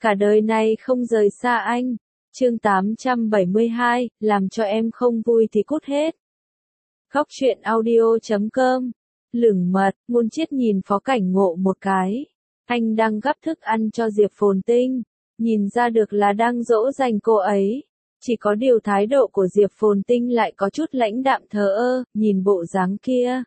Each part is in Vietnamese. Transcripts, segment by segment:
cả đời này không rời xa anh. Chương 872, làm cho em không vui thì cút hết. Góc truyện audio.com. Lửng mật, Ngôn Chiết nhìn Phó Cảnh Ngộ một cái. Anh đang gắp thức ăn cho Diệp Phồn Tinh, nhìn ra được là đang dỗ dành cô ấy. Chỉ có điều thái độ của Diệp Phồn Tinh lại có chút lãnh đạm thờ ơ, nhìn bộ dáng kia.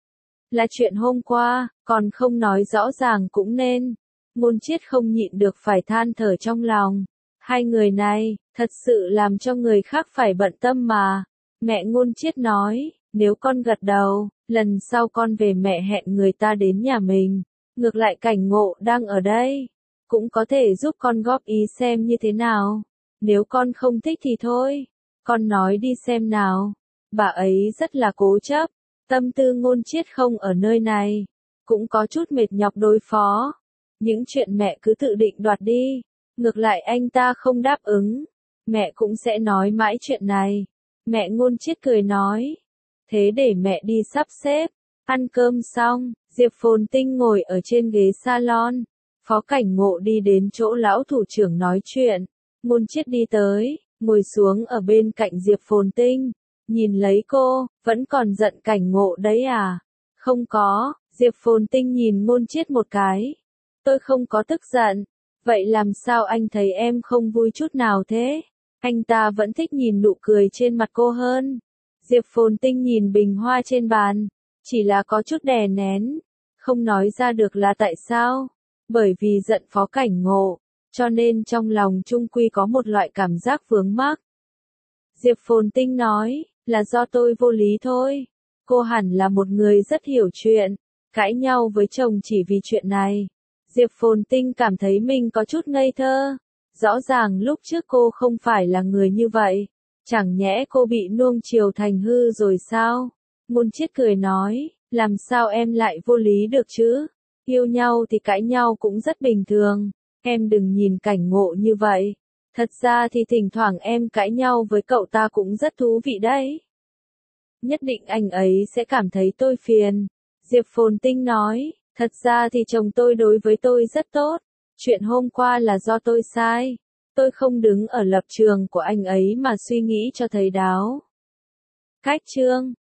Là chuyện hôm qua, còn không nói rõ ràng cũng nên. Ngôn Chiết không nhịn được phải than thở trong lòng. Hai người này, thật sự làm cho người khác phải bận tâm mà. Mẹ Ngôn Chiết nói, nếu con gật đầu, lần sau con về mẹ hẹn người ta đến nhà mình. Ngược lại Cảnh Ngộ đang ở đây, cũng có thể giúp con góp ý xem như thế nào. Nếu con không thích thì thôi, con nói đi xem nào. Bà ấy rất là cố chấp, tâm tư Ngôn Chiết không ở nơi này, cũng có chút mệt nhọc đối phó. Những chuyện mẹ cứ tự định đoạt đi, ngược lại anh ta không đáp ứng, mẹ cũng sẽ nói mãi chuyện này. Mẹ Ngôn Chiết cười nói, thế để mẹ đi sắp xếp. Ăn cơm xong, Diệp Phồn Tinh ngồi ở trên ghế salon, Phó Cảnh Ngộ đi đến chỗ lão thủ trưởng nói chuyện. Ngôn Chiết đi tới, ngồi xuống ở bên cạnh Diệp Phồn Tinh, nhìn lấy cô, vẫn còn giận Cảnh Ngộ đấy à? Không có. Diệp Phồn Tinh nhìn Ngôn Chiết một cái. Tôi không có tức giận. Vậy làm sao anh thấy em không vui chút nào thế? Anh ta vẫn thích nhìn nụ cười trên mặt cô hơn. Diệp Phồn Tinh nhìn bình hoa trên bàn, chỉ là có chút đè nén, không nói ra được là tại sao. Bởi vì giận Phó Cảnh Ngộ, cho nên trong lòng chung quy có một loại cảm giác vướng mắc. Diệp Phồn Tinh nói, là do tôi vô lý thôi. Cô hẳn là một người rất hiểu chuyện, cãi nhau với chồng chỉ vì chuyện này. Diệp Phồn Tinh cảm thấy mình có chút ngây thơ. Rõ ràng lúc trước cô không phải là người như vậy. Chẳng nhẽ cô bị nuông chiều thành hư rồi sao? Ngôn Chiết cười nói, làm sao em lại vô lý được chứ? Yêu nhau thì cãi nhau cũng rất bình thường. Em đừng nhìn Cảnh Ngộ như vậy. Thật ra thì thỉnh thoảng em cãi nhau với cậu ta cũng rất thú vị đấy. Nhất định anh ấy sẽ cảm thấy tôi phiền. Diệp Phồn Tinh nói, thật ra thì chồng tôi đối với tôi rất tốt. Chuyện hôm qua là do tôi sai. Tôi không đứng ở lập trường của anh ấy mà suy nghĩ cho thấu đáo. Cách chương